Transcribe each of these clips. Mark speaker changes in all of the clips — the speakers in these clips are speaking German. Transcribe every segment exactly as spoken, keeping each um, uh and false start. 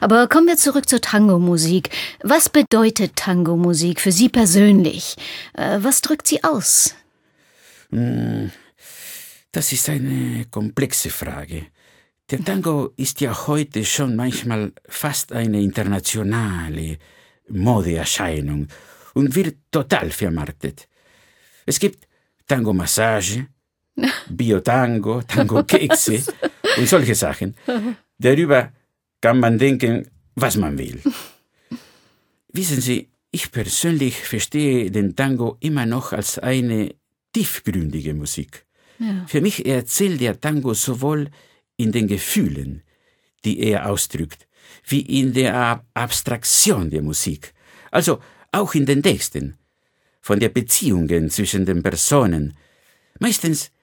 Speaker 1: Aber kommen wir zurück zur Tango-Musik. Was bedeutet Tango-Musik für Sie persönlich? Äh, was drückt sie aus?
Speaker 2: Das ist eine komplexe Frage. Der Tango ist ja heute schon manchmal fast eine internationale Modeerscheinung und wird total vermarktet. Es gibt Tango-Massage, Bio-Tango, Tango-Kekse und solche Sachen. Darüber kann man denken, was man will. Wissen Sie, ich persönlich verstehe den Tango immer noch als eine tiefgründige Musik.
Speaker 1: Ja.
Speaker 2: Für mich erzählt der Tango sowohl in den Gefühlen, die er ausdrückt, wie in der Abstraktion der Musik. Also auch in den Texten, von den Beziehungen zwischen den Personen. Meistens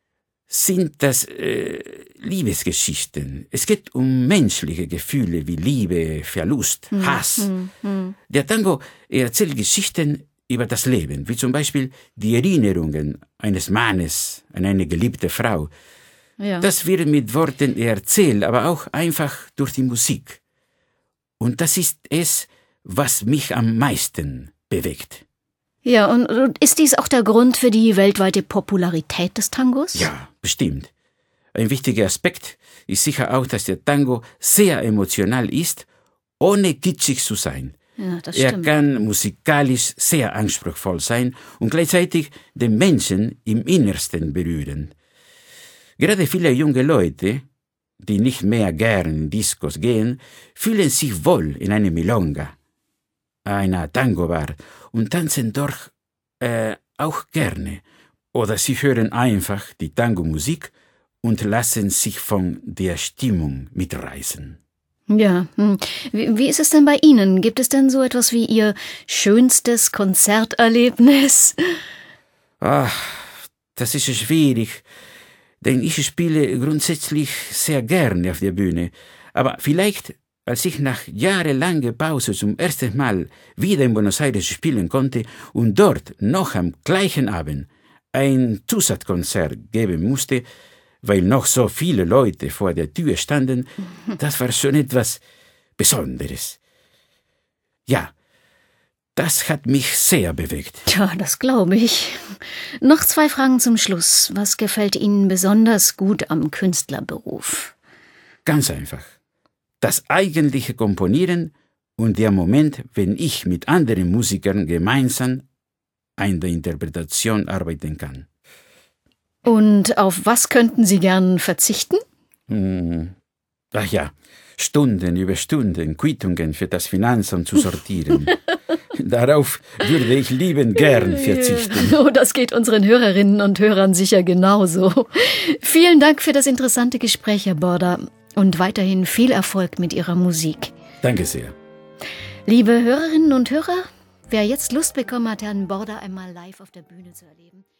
Speaker 2: sind das äh, Liebesgeschichten. Es geht um menschliche Gefühle wie Liebe, Verlust,
Speaker 1: hm,
Speaker 2: Hass.
Speaker 1: Hm, hm.
Speaker 2: Der Tango erzählt Geschichten über das Leben, wie zum Beispiel die Erinnerungen eines Mannes an eine geliebte Frau.
Speaker 1: Ja.
Speaker 2: Das wird mit Worten erzählt, aber auch einfach durch die Musik. Und das ist es, was mich am meisten bewegt.
Speaker 1: Ja, und, und ist dies auch der Grund für die weltweite Popularität des Tangos?
Speaker 2: Ja, bestimmt. Ein wichtiger Aspekt ist sicher auch, dass der Tango sehr emotional ist, ohne kitschig zu sein.
Speaker 1: Ja, das
Speaker 2: Er
Speaker 1: stimmt.
Speaker 2: kann musikalisch sehr anspruchsvoll sein und gleichzeitig den Menschen im Innersten berühren. Gerade viele junge Leute, die nicht mehr gern in Discos gehen, fühlen sich wohl in einer Milonga, einer Tango-Bar und tanzen dort äh, auch gerne. Oder sie hören einfach die Tango-Musik und lassen sich von der Stimmung mitreißen.
Speaker 1: Ja, hm. wie, wie ist es denn bei Ihnen? Gibt es denn so etwas wie Ihr schönstes Konzerterlebnis?
Speaker 2: Ach, das ist schwierig, denn ich spiele grundsätzlich sehr gerne auf der Bühne. Aber vielleicht, als ich nach jahrelanger Pause zum ersten Mal wieder in Buenos Aires spielen konnte und dort noch am gleichen Abend ein Zusatzkonzert geben musste, weil noch so viele Leute vor der Tür standen, das war schon etwas Besonderes. Ja, das hat mich sehr bewegt.
Speaker 1: Tja, das glaube ich. Noch zwei Fragen zum Schluss. Was gefällt Ihnen besonders gut am Künstlerberuf?
Speaker 2: Ganz einfach. Das eigentliche Komponieren und der Moment, wenn ich mit anderen Musikern gemeinsam an der Interpretation arbeiten kann.
Speaker 1: Und auf was könnten Sie gern verzichten?
Speaker 2: Hm. Ach ja, Stunden über Stunden Quittungen für das Finanzamt zu sortieren. Darauf würde ich liebend gern verzichten.
Speaker 1: Oh, das geht unseren Hörerinnen und Hörern sicher genauso. Vielen Dank für das interessante Gespräch, Herr Borda. Und weiterhin viel Erfolg mit Ihrer Musik.
Speaker 2: Danke sehr.
Speaker 1: Liebe Hörerinnen und Hörer, wer jetzt Lust bekommen hat, Herrn Borda einmal live auf der Bühne zu erleben,